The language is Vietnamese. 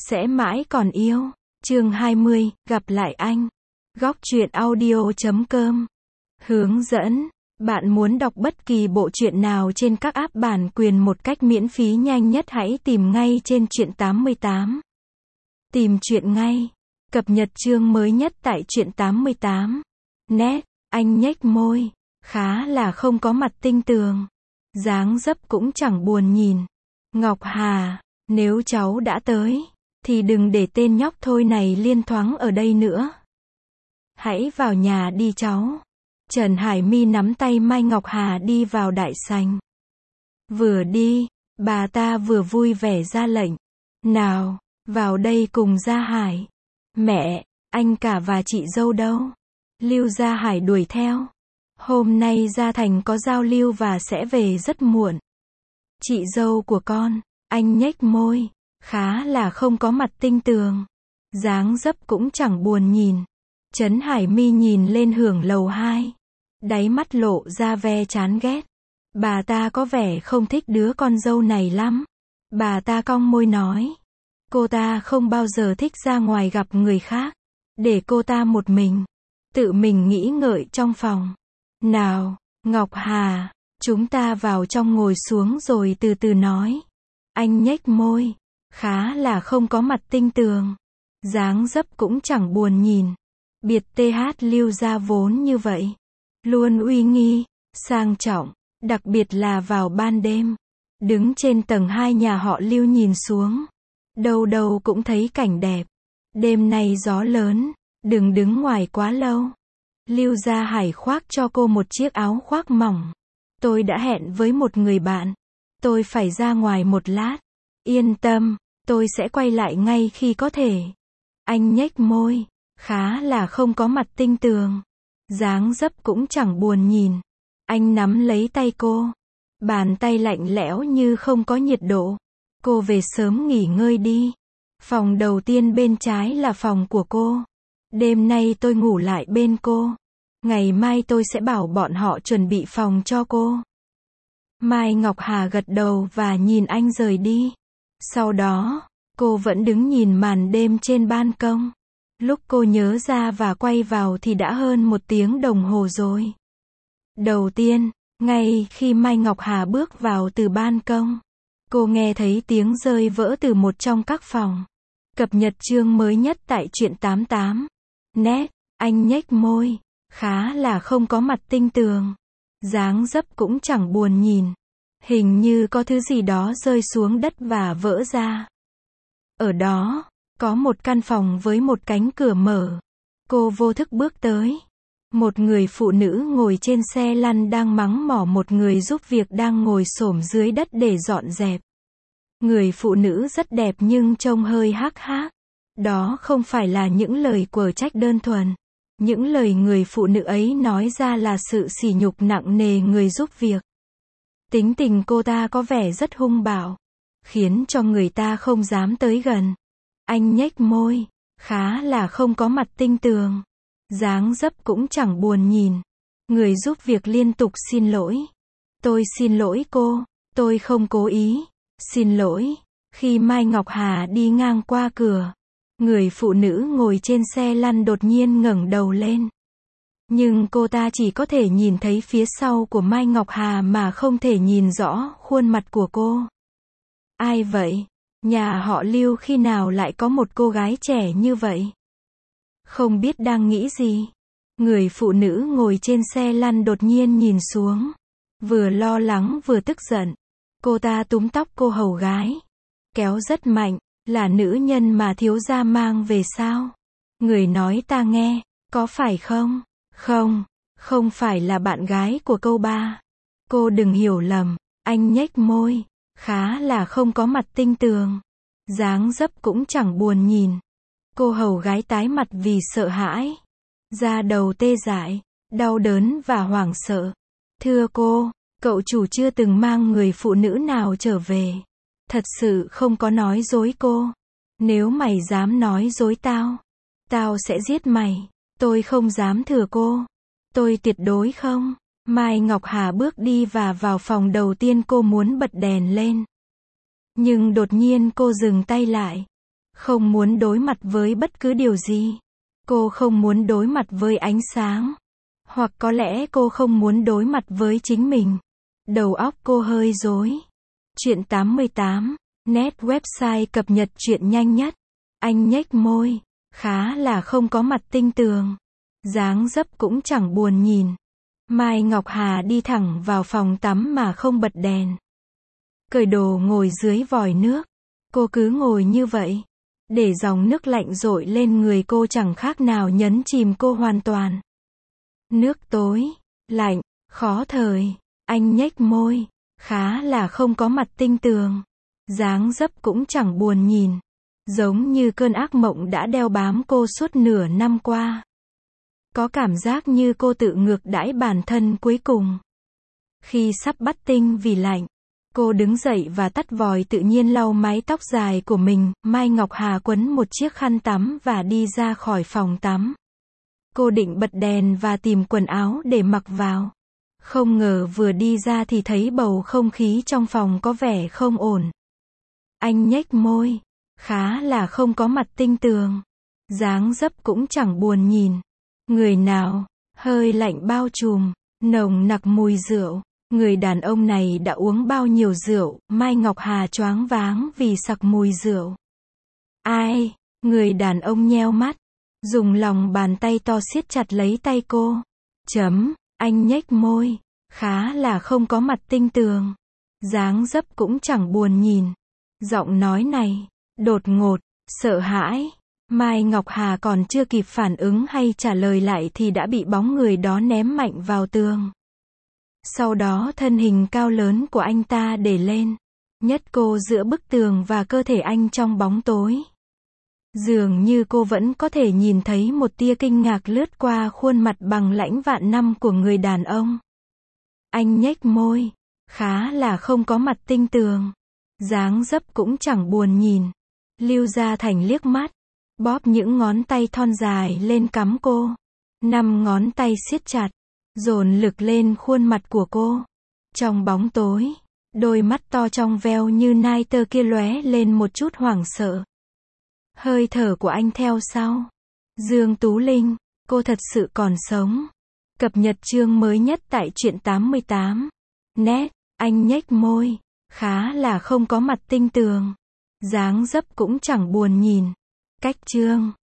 sẽ mãi còn yêu. Chương 20, gặp lại anh. Góc truyện audio.com. Hướng dẫn. Bạn muốn đọc bất kỳ bộ truyện nào trên các app bản quyền một cách miễn phí nhanh nhất, hãy tìm ngay trên Truyện 88. Tìm truyện ngay. Cập nhật chương mới nhất tại Truyện 88. Nét, anh nhếch môi, khá là không có mặt tinh tường. Dáng dấp cũng chẳng buồn nhìn. Ngọc Hà, nếu cháu đã tới, thì đừng để tên nhóc thôi này liên thoáng ở đây nữa. Hãy vào nhà đi cháu. Trần Hải My nắm tay Mai Ngọc Hà đi vào đại sảnh. Vừa đi, bà ta vừa vui vẻ ra lệnh. Nào, vào đây cùng Gia Hải. Mẹ, anh cả và chị dâu đâu? Lưu Gia Hải đuổi theo. Hôm nay Gia Thành có giao lưu và sẽ về rất muộn. Chị dâu của con, anh nhếch môi, khá là không có mặt tinh tường. Dáng dấp cũng chẳng buồn nhìn. Trấn Hải My nhìn lên hưởng lầu 2. Đáy mắt lộ ra vẻ chán ghét. Bà ta có vẻ không thích đứa con dâu này lắm. Bà ta cong môi nói. Cô ta không bao giờ thích ra ngoài gặp người khác. Để cô ta một mình. Tự mình nghĩ ngợi trong phòng. Nào, Ngọc Hà, chúng ta vào trong ngồi xuống rồi từ từ nói. Anh nhếch môi, khá là không có mặt tinh tường. Dáng dấp cũng chẳng buồn nhìn. Biệt TH Lưu gia vốn như vậy. Luôn uy nghi, sang trọng, đặc biệt là vào ban đêm. Đứng trên tầng 2 nhà họ Lưu nhìn xuống. Đâu đâu cũng thấy cảnh đẹp. Đêm nay gió lớn, đừng đứng ngoài quá lâu. Lưu Gia Hải khoác cho cô một chiếc áo khoác mỏng. Tôi đã hẹn với một người bạn. Tôi phải ra ngoài một lát. Yên tâm, tôi sẽ quay lại ngay khi có thể. Anh nhếch môi, khá là không có mặt tinh tường. Dáng dấp cũng chẳng buồn nhìn. Anh nắm lấy tay cô. Bàn tay lạnh lẽo như không có nhiệt độ. Cô về sớm nghỉ ngơi đi. Phòng đầu tiên bên trái là phòng của cô. Đêm nay tôi ngủ lại bên cô. Ngày mai tôi sẽ bảo bọn họ chuẩn bị phòng cho cô. Mai Ngọc Hà gật đầu và nhìn anh rời đi. Sau đó, cô vẫn đứng nhìn màn đêm trên ban công. Lúc cô nhớ ra và quay vào thì đã hơn 1 tiếng đồng hồ rồi. Đầu tiên, ngay khi Mai Ngọc Hà bước vào từ ban công, cô nghe thấy tiếng rơi vỡ từ một trong các phòng. Cập nhật chương mới nhất tại Truyện 88. Nét, anh nhếch môi, khá là không có mặt tinh tường. Dáng dấp cũng chẳng buồn nhìn. Hình như có thứ gì đó rơi xuống đất và vỡ ra. Ở đó, có một căn phòng với một cánh cửa mở. Cô vô thức bước tới. Một người phụ nữ ngồi trên xe lăn đang mắng mỏ một người giúp việc đang ngồi xổm dưới đất để dọn dẹp. Người phụ nữ rất đẹp nhưng trông hơi hắc hác. Đó không phải là những lời quở trách đơn thuần. Những lời người phụ nữ ấy nói ra là sự sỉ nhục nặng nề người giúp việc. Tính tình cô ta có vẻ rất hung bạo, khiến cho người ta không dám tới gần. Anh nhếch môi, khá là không có mặt tinh tường. Dáng dấp cũng chẳng buồn nhìn. Người giúp việc liên tục xin lỗi. Tôi xin lỗi cô, tôi không cố ý. Xin lỗi. Khi Mai Ngọc Hà đi ngang qua cửa, người phụ nữ ngồi trên xe lăn đột nhiên ngẩng đầu lên. Nhưng cô ta chỉ có thể nhìn thấy phía sau của Mai Ngọc Hà mà không thể nhìn rõ khuôn mặt của cô. Ai vậy? Nhà họ Lưu khi nào lại có một cô gái trẻ như vậy? Không biết đang nghĩ gì. Người phụ nữ ngồi trên xe lăn đột nhiên nhìn xuống. Vừa lo lắng vừa tức giận. Cô ta túm tóc cô hầu gái. Kéo rất mạnh. Là nữ nhân mà thiếu gia mang về sao? Người nói ta nghe, có phải không? Không, không phải là bạn gái của câu ba. Cô đừng hiểu lầm. Anh nhếch môi, khá là không có mặt tinh tường. Dáng dấp cũng chẳng buồn nhìn. Cô hầu gái tái mặt vì sợ hãi. Da đầu tê dại, đau đớn và hoảng sợ. Thưa cô, cậu chủ chưa từng mang người phụ nữ nào trở về. Thật sự không có nói dối cô. Nếu mày dám nói dối tao, tao sẽ giết mày. Tôi không dám thưa cô. Tôi tuyệt đối không. Mai Ngọc Hà bước đi và vào phòng đầu tiên cô muốn bật đèn lên. Nhưng đột nhiên cô dừng tay lại. Không muốn đối mặt với bất cứ điều gì. Cô không muốn đối mặt với ánh sáng. Hoặc có lẽ cô không muốn đối mặt với chính mình. Đầu óc cô hơi rối. Chuyện 88. Net website cập nhật chuyện nhanh nhất. Anh nhếch môi. Khá là không có mặt tinh tường. Dáng dấp cũng chẳng buồn nhìn. Mai Ngọc Hà đi thẳng vào phòng tắm mà không bật đèn. Cởi đồ ngồi dưới vòi nước. Cô cứ ngồi như vậy. Để dòng nước lạnh dội lên người cô chẳng khác nào nhấn chìm cô hoàn toàn. Nước tối, lạnh, khó thời. Anh nhếch môi. Khá là không có mặt tinh tường. Dáng dấp cũng chẳng buồn nhìn. Giống như cơn ác mộng đã đeo bám cô suốt nửa năm qua. Có cảm giác như cô tự ngược đãi bản thân cuối cùng. Khi sắp bắt tinh vì lạnh, cô đứng dậy và tắt vòi tự nhiên lau mái tóc dài của mình. Mai Ngọc Hà quấn một chiếc khăn tắm và đi ra khỏi phòng tắm. Cô định bật đèn và tìm quần áo để mặc vào. Không ngờ vừa đi ra thì thấy bầu không khí trong phòng có vẻ không ổn. Anh nhếch môi. Khá là không có mặt tinh tường. Dáng dấp cũng chẳng buồn nhìn. Người nào, hơi lạnh bao trùm, nồng nặc mùi rượu. Người đàn ông này đã uống bao nhiêu rượu? Mai Ngọc Hà choáng váng vì sặc mùi rượu. Ai? Người đàn ông nheo mắt, dùng lòng bàn tay to siết chặt lấy tay cô. Anh nhếch môi. Khá là không có mặt tinh tường. Dáng dấp cũng chẳng buồn nhìn. Giọng nói này, đột ngột, sợ hãi. Mai Ngọc Hà còn chưa kịp phản ứng hay trả lời lại thì đã bị bóng người đó ném mạnh vào tường. Sau đó thân hình cao lớn của anh ta để lên, nhấc cô giữa bức tường và cơ thể anh trong bóng tối. Dường như cô vẫn có thể nhìn thấy một tia kinh ngạc lướt qua khuôn mặt bằng lãnh vạn năm của người đàn ông. Anh nhếch môi. Khá là không có mặt tinh tường. Dáng dấp cũng chẳng buồn nhìn. Lưu Gia Thành liếc mắt, bóp những ngón tay thon dài lên cằm cô. 5 ngón tay siết chặt, dồn lực lên khuôn mặt của cô. Trong bóng tối, đôi mắt to trong veo như nai tơ kia lóe lên một chút hoảng sợ. Hơi thở của anh theo sau. Dương Tú Linh, cô thật sự còn sống. Cập nhật chương mới nhất tại truyện 88. Net, anh nhếch môi. Khá là không có mặt tinh tường. Dáng dấp cũng chẳng buồn nhìn. Cách chương